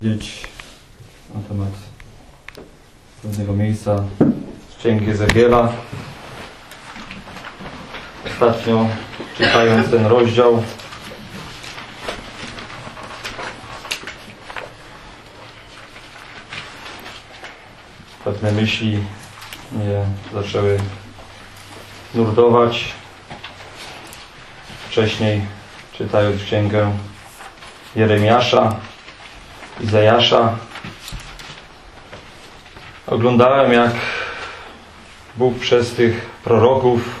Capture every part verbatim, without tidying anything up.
powiedzieć na temat pewnego miejsca z Księgi Ezechiela. Ostatnio, czytając ten rozdział, pewne myśli mnie zaczęły nurtować. Wcześniej, czytając Księgę Jeremiasza, Izajasza, oglądałem, jak Bóg przez tych proroków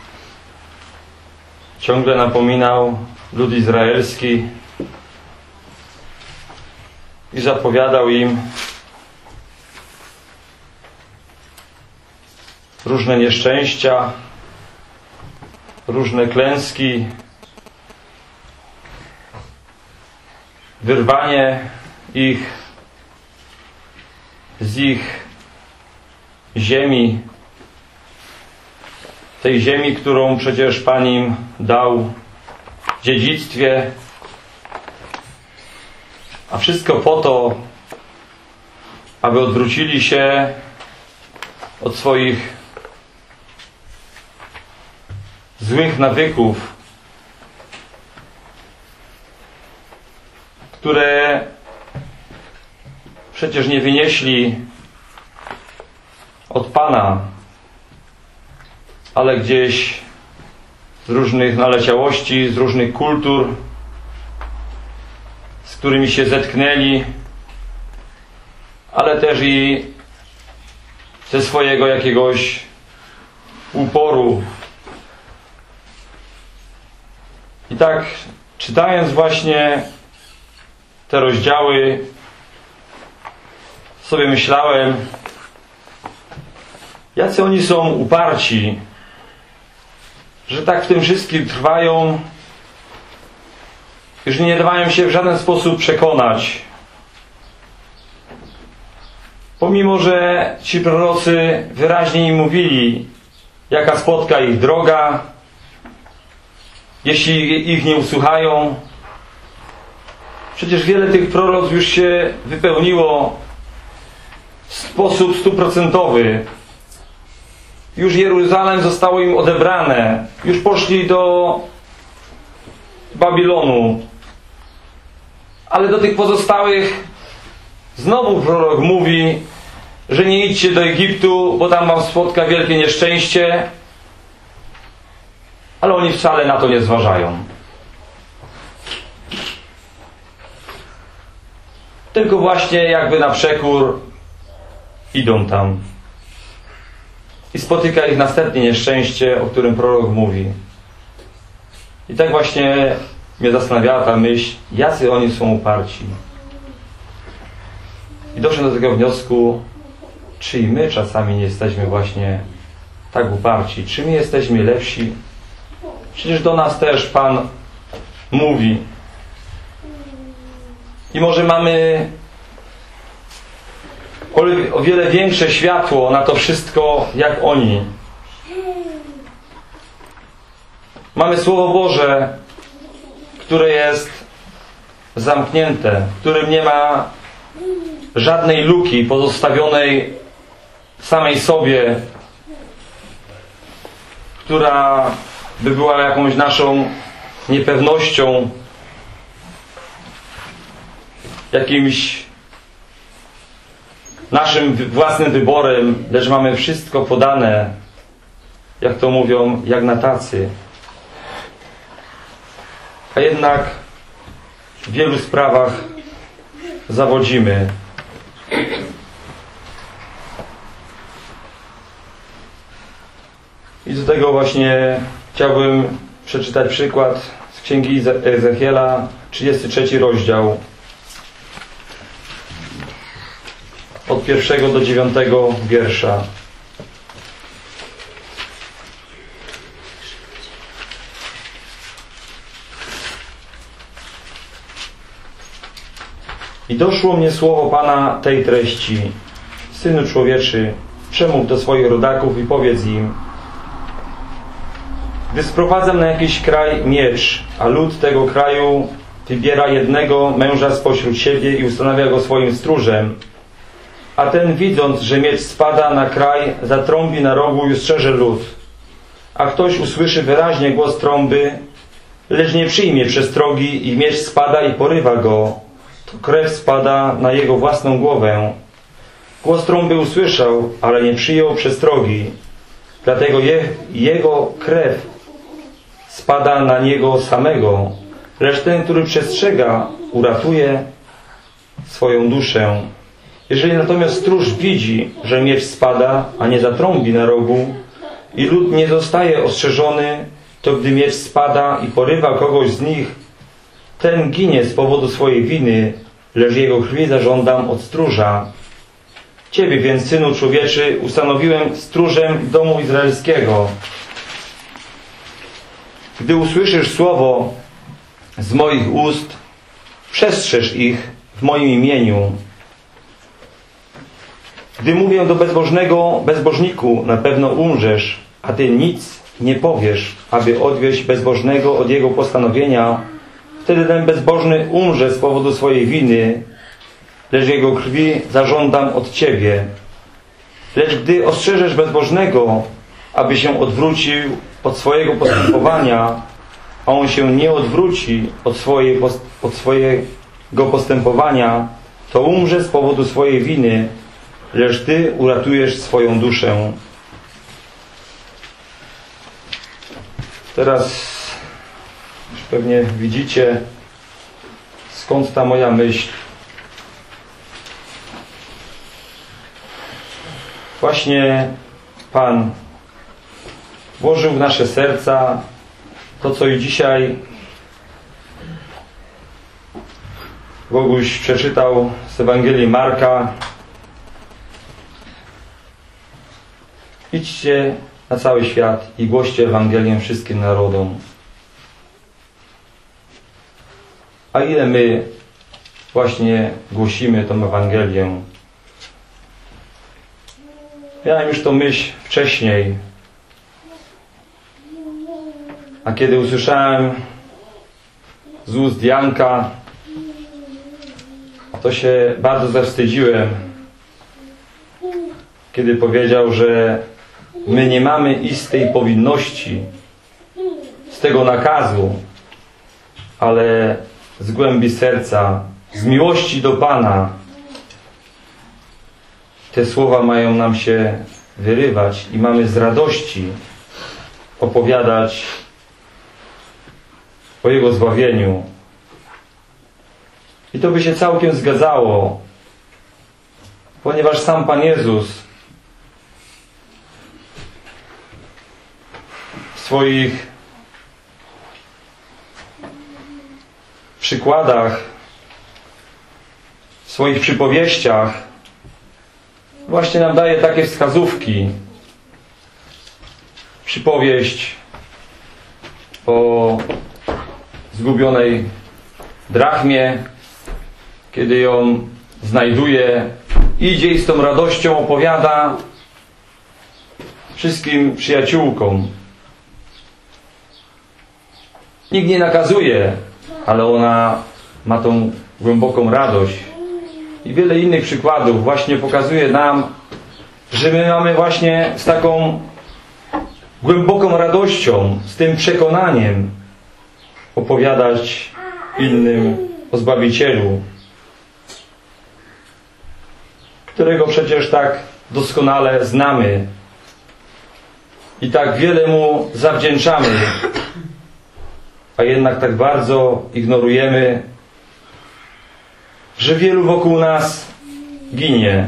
ciągle napominał lud izraelski i zapowiadał im różne nieszczęścia, różne klęski, wyrwanie ich z ich ziemi, tej ziemi, którą przecież Pan im dał w dziedzictwie, a wszystko po to, aby odwrócili się od swoich złych nawyków, które przecież nie wynieśli od Pana, ale gdzieś z różnych naleciałości, z różnych kultur, z którymi się zetknęli, ale też i ze swojego jakiegoś uporu. I tak, czytając właśnie te rozdziały, sobie myślałem, jacy oni są uparci, że tak w tym wszystkim trwają, że nie dawają się w żaden sposób przekonać. Pomimo, że ci prorocy wyraźnie im mówili, jaka spotka ich droga, jeśli ich nie usłuchają. Przecież wiele tych proroc już się wypełniło w sposób stuprocentowy. Już Jeruzalem zostało im odebrane. Już poszli do Babilonu. Ale do tych pozostałych znowu prorok mówi, że nie idźcie do Egiptu, bo tam wam spotka wielkie nieszczęście. Ale oni wcale na to nie zważają. Tylko właśnie jakby na przekór idą tam. I spotyka ich następnie nieszczęście, o którym prorok mówi. I tak właśnie mnie zastanawiała ta myśl, jacy oni są uparci. I doszedłem do tego wniosku, czy i my czasami nie jesteśmy właśnie tak uparci, czy my jesteśmy lepsi. Przecież do nas też Pan mówi. I może mamy o, o wiele większe światło na to wszystko, jak oni. Mamy Słowo Boże, które jest zamknięte, w którym nie ma żadnej luki pozostawionej samej sobie, która by była jakąś naszą niepewnością, jakimś naszym własnym wyborem, lecz mamy wszystko podane, jak to mówią, jak na tacy. A jednak w wielu sprawach zawodzimy. I do tego właśnie chciałbym przeczytać przykład z Księgi Ezechiela, trzydziesty trzeci rozdział, od pierwszego do dziewiątego wiersza. I doszło mnie słowo Pana tej treści: Synu człowieczy, przemów do swoich rodaków i powiedz im: gdy sprowadzam na jakiś kraj miecz, a lud tego kraju wybiera jednego męża spośród siebie i ustanawia go swoim stróżem. A ten, widząc, że miecz spada na kraj, zatrąbi na rogu i ostrzeże lud. A ktoś usłyszy wyraźnie głos trąby, lecz nie przyjmie przestrogi i miecz spada i porywa go, to krew spada na jego własną głowę. Głos trąby usłyszał, ale nie przyjął przestrogi, dlatego je, jego krew spada na niego samego, lecz ten, który przestrzega, uratuje swoją duszę. Jeżeli natomiast stróż widzi, że miecz spada, a nie zatrąbi na rogu i lud nie zostaje ostrzeżony, to gdy miecz spada i porywa kogoś z nich, ten ginie z powodu swojej winy, lecz jego krwi zażądam od stróża. Ciebie więc, Synu Człowieczy, ustanowiłem stróżem domu izraelskiego. Gdy usłyszysz słowo z moich ust, przestrzeż ich w moim imieniu. Gdy mówię do bezbożnego, bezbożniku, na pewno umrzesz, a ty nic nie powiesz, aby odwieść bezbożnego od jego postanowienia, wtedy ten bezbożny umrze z powodu swojej winy, lecz jego krwi zażądam od ciebie. Lecz gdy ostrzeżesz bezbożnego, aby się odwrócił od swojego postępowania, a on się nie odwróci od, swojej, od swojego postępowania, to umrze z powodu swojej winy, lecz ty uratujesz swoją duszę. Teraz już pewnie widzicie, skąd ta moja myśl. Właśnie Pan włożył w nasze serca to, co i dzisiaj Boguś przeczytał z Ewangelii Marka. Idźcie na cały świat i głoście Ewangelię wszystkim narodom. A ile my właśnie głosimy tą Ewangelię? Miałem już tą myśl wcześniej, a kiedy usłyszałem z ust Janka, to się bardzo zawstydziłem, kiedy powiedział, że my nie mamy iść z tej powinności, z tego nakazu, ale z głębi serca, z miłości do Pana. Te słowa mają nam się wyrywać i mamy z radości opowiadać o Jego zbawieniu. I to by się całkiem zgadzało, ponieważ sam Pan Jezus w swoich przykładach, w swoich przypowieściach właśnie nam daje takie wskazówki. Przypowieść o zgubionej drachmie, kiedy ją znajduje, idzie i z tą radością opowiada wszystkim przyjaciółkom. Nikt nie nakazuje, ale ona ma tą głęboką radość. I wiele innych przykładów właśnie pokazuje nam, że my mamy właśnie z taką głęboką radością, z tym przekonaniem opowiadać innym o Zbawicielu, którego przecież tak doskonale znamy i tak wiele Mu zawdzięczamy, a jednak tak bardzo ignorujemy, że wielu wokół nas ginie.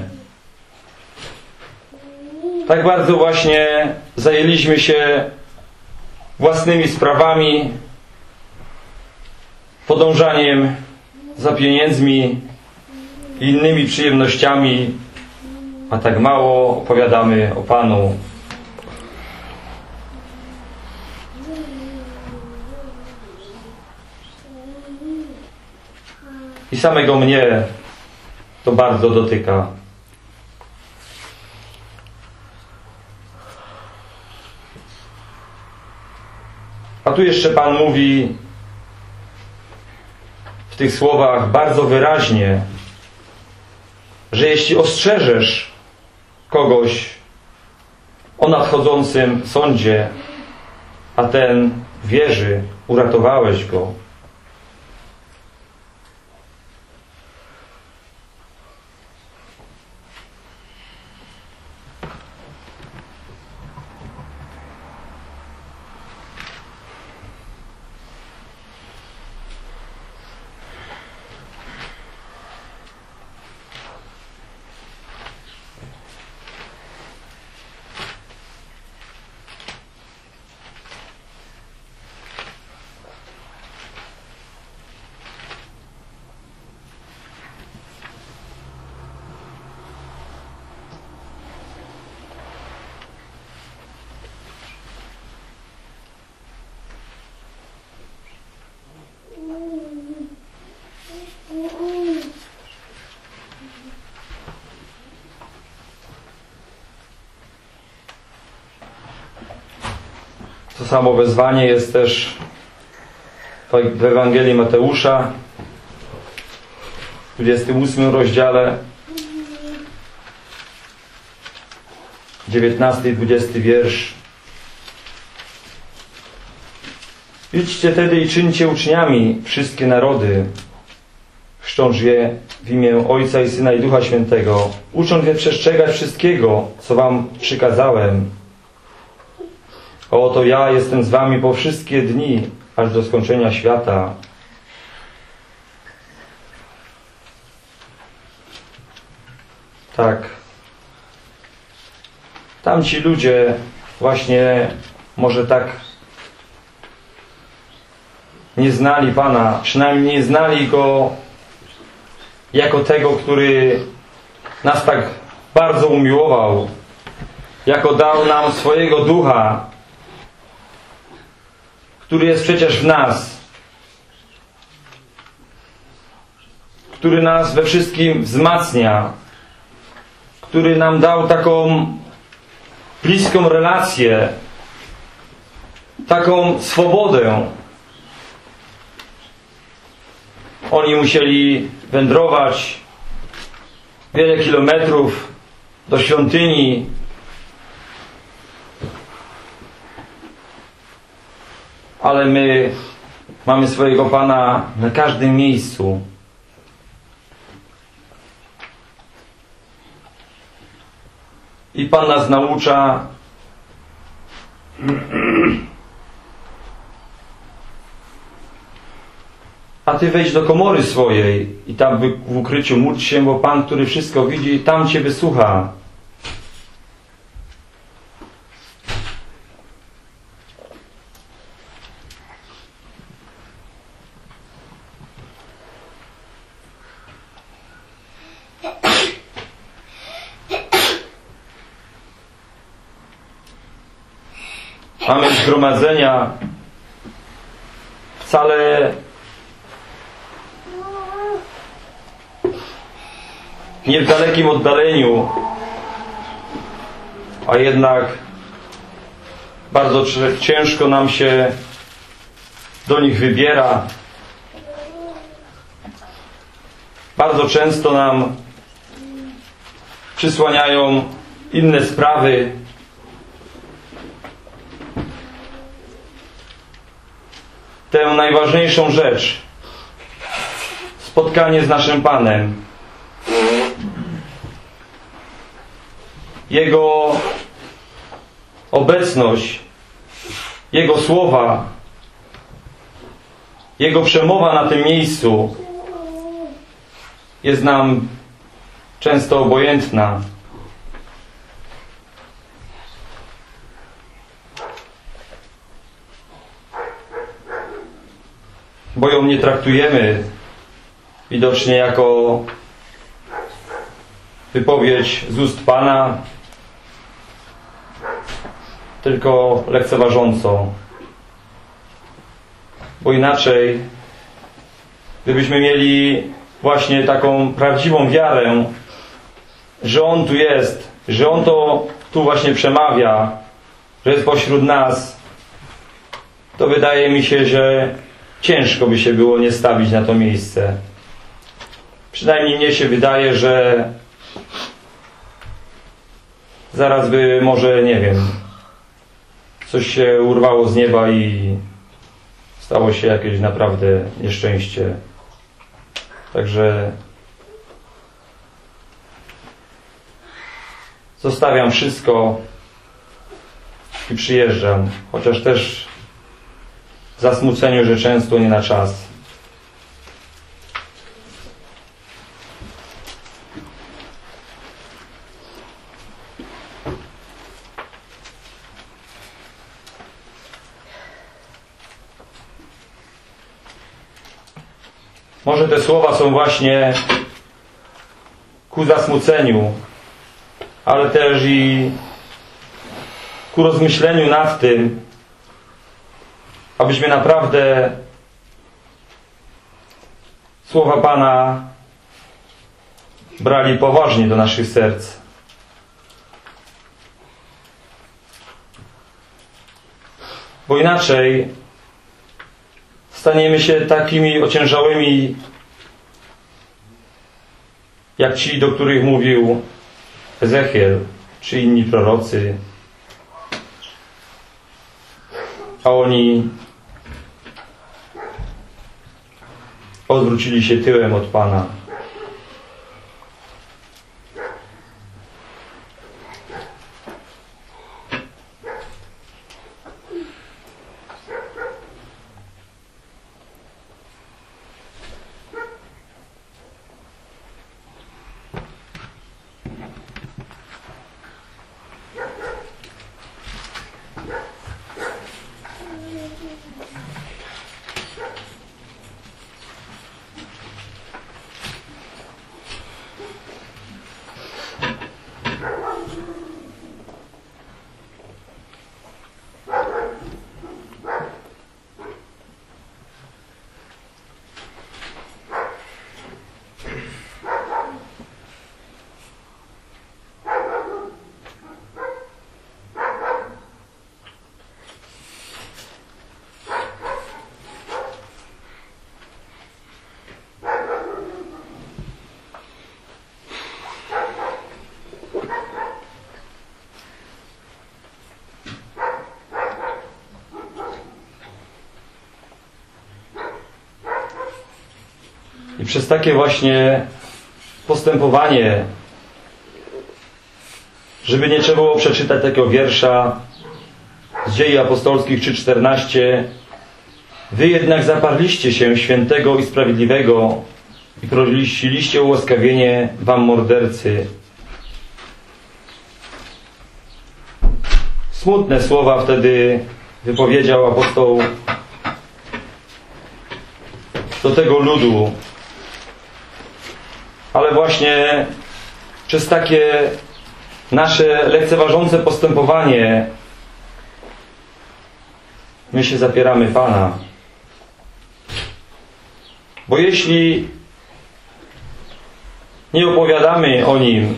Tak bardzo właśnie zajęliśmy się własnymi sprawami, podążaniem za pieniędzmi i innymi przyjemnościami, a tak mało opowiadamy o Panu. I samego mnie to bardzo dotyka. A tu jeszcze Pan mówi tych słowach bardzo wyraźnie, że jeśli ostrzeżesz kogoś o nadchodzącym sądzie, a ten wierzy, uratowałeś go. To samo wezwanie jest też w Ewangelii Mateusza w dwudziestym ósmym rozdziale, dziewiętnasty i dwudziesty wiersz. Idźcie tedy i czyńcie uczniami wszystkie narody, chrzcząc je w imię Ojca i Syna i Ducha Świętego, ucząc je przestrzegać wszystkiego, co wam przykazałem. A oto ja jestem z wami po wszystkie dni, aż do skończenia świata. Tak. Tamci ludzie właśnie może tak nie znali Pana, przynajmniej nie znali Go jako tego, który nas tak bardzo umiłował, jako dał nam swojego Ducha, który jest przecież w nas, który nas we wszystkim wzmacnia, który nam dał taką bliską relację, taką swobodę. Oni musieli wędrować wiele kilometrów do świątyni, ale my mamy swojego Pana na każdym miejscu. I Pan nas naucza, a Ty wejdź do komory swojej i tam w ukryciu módl się, bo Pan, który wszystko widzi, tam Cię wysłucha. Mamy zgromadzenia wcale nie w dalekim oddaleniu, a jednak bardzo ciężko nam się do nich wybiera. Bardzo często nam przysłaniają inne sprawy. Tę najważniejszą rzecz, spotkanie z naszym Panem, Jego obecność, Jego słowa, Jego przemowa na tym miejscu jest nam często obojętna. Bo ją nie traktujemy widocznie jako wypowiedź z ust Pana, tylko lekceważąco. Bo inaczej, gdybyśmy mieli właśnie taką prawdziwą wiarę, że On tu jest, że On to tu właśnie przemawia, że jest pośród nas, to wydaje mi się, że ciężko by się było nie stawić na to miejsce. Przynajmniej mnie się wydaje, że zaraz by może, nie wiem, coś się urwało z nieba i stało się jakieś naprawdę nieszczęście. Także zostawiam wszystko i przyjeżdżam, chociaż też w zasmuceniu, że często nie na czas. Może te słowa są właśnie ku zasmuceniu, ale też i ku rozmyśleniu nad tym, abyśmy naprawdę słowa Pana brali poważnie do naszych serc. Bo inaczej staniemy się takimi ociężałymi, jak ci, do których mówił Ezechiel, czy inni prorocy. A oni odwrócili się tyłem od Pana. I przez takie właśnie postępowanie, żeby nie trzeba było przeczytać takiego wiersza z Dziejów Apostolskich trzy czternaście, wy jednak zaparliście się świętego i sprawiedliwego i prosiliście o ułaskawienie wam mordercy. Smutne słowa wtedy wypowiedział apostoł do tego ludu. Ale właśnie przez takie nasze lekceważące postępowanie my się zapieramy Pana. Bo jeśli nie opowiadamy o Nim,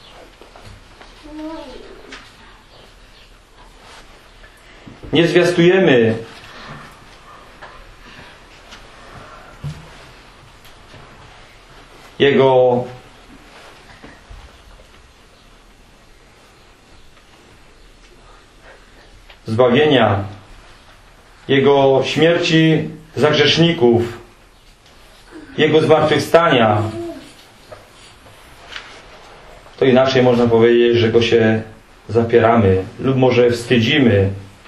nie zwiastujemy Jego zbawienia, Jego śmierci za grzeszników, Jego zmartwychwstania, to inaczej można powiedzieć, że Go się zapieramy lub może wstydzimy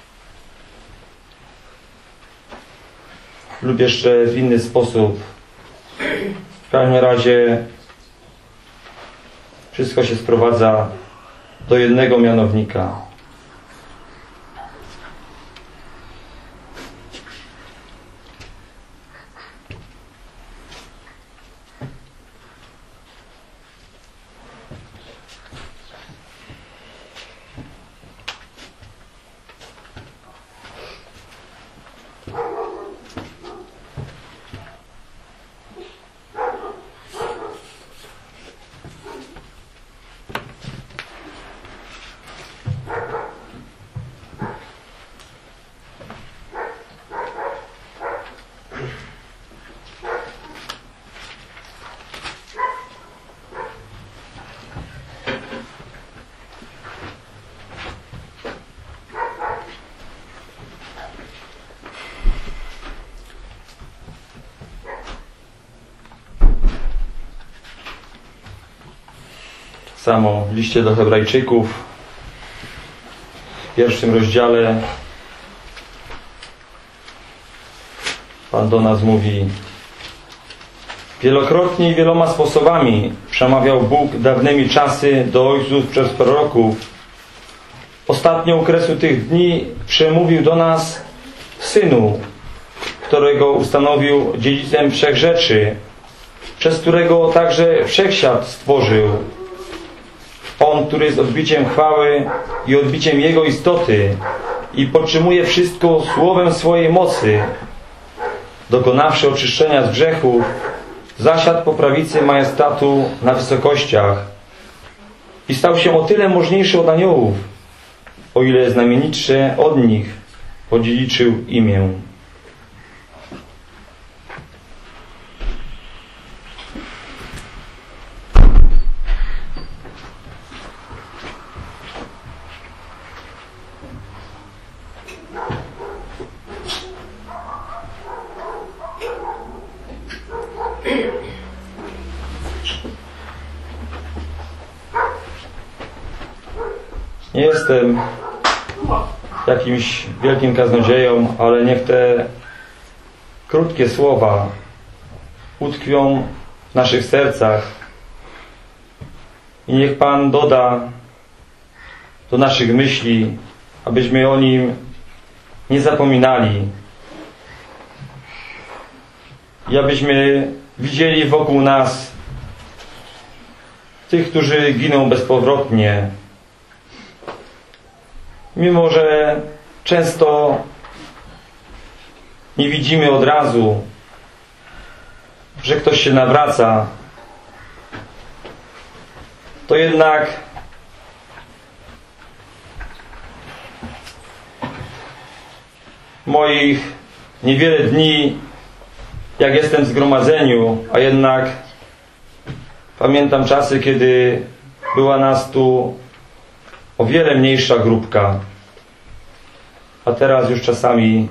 lub jeszcze w inny sposób. W każdym razie wszystko się sprowadza do jednego mianownika. samo w liście do Hebrajczyków w pierwszym rozdziale Pan do nas mówi: wielokrotnie i wieloma sposobami przemawiał Bóg dawnymi czasy do ojców przez proroków. Ostatnio u kresu tych dni przemówił do nas w Synu, którego ustanowił dziedzicem wszech rzeczy, przez którego także wszechświat stworzył. On, który jest odbiciem chwały i odbiciem Jego istoty i podtrzymuje wszystko słowem swojej mocy, dokonawszy oczyszczenia z grzechów, zasiadł po prawicy majestatu na wysokościach i stał się o tyle możniejszy od aniołów, o ile znamienitsze od nich odziedziczył imię. Nie jestem jakimś wielkim kaznodzieją, ale niech te krótkie słowa utkwią w naszych sercach i niech Pan doda do naszych myśli, abyśmy o Nim nie zapominali i abyśmy widzieli wokół nas tych, którzy giną bezpowrotnie, mimo że często nie widzimy od razu, że ktoś się nawraca, to jednak moich niewiele dni, jak jestem w zgromadzeniu, a jednak pamiętam czasy, kiedy była nas tu o wiele mniejsza grupka, a teraz już czasami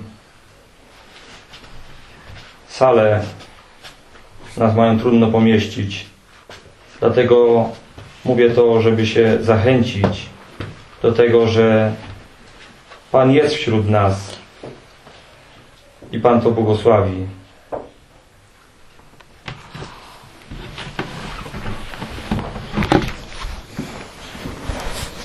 sale nas mają trudno pomieścić. Dlatego mówię to, żeby się zachęcić do tego, że Pan jest wśród nas i Pan to błogosławi.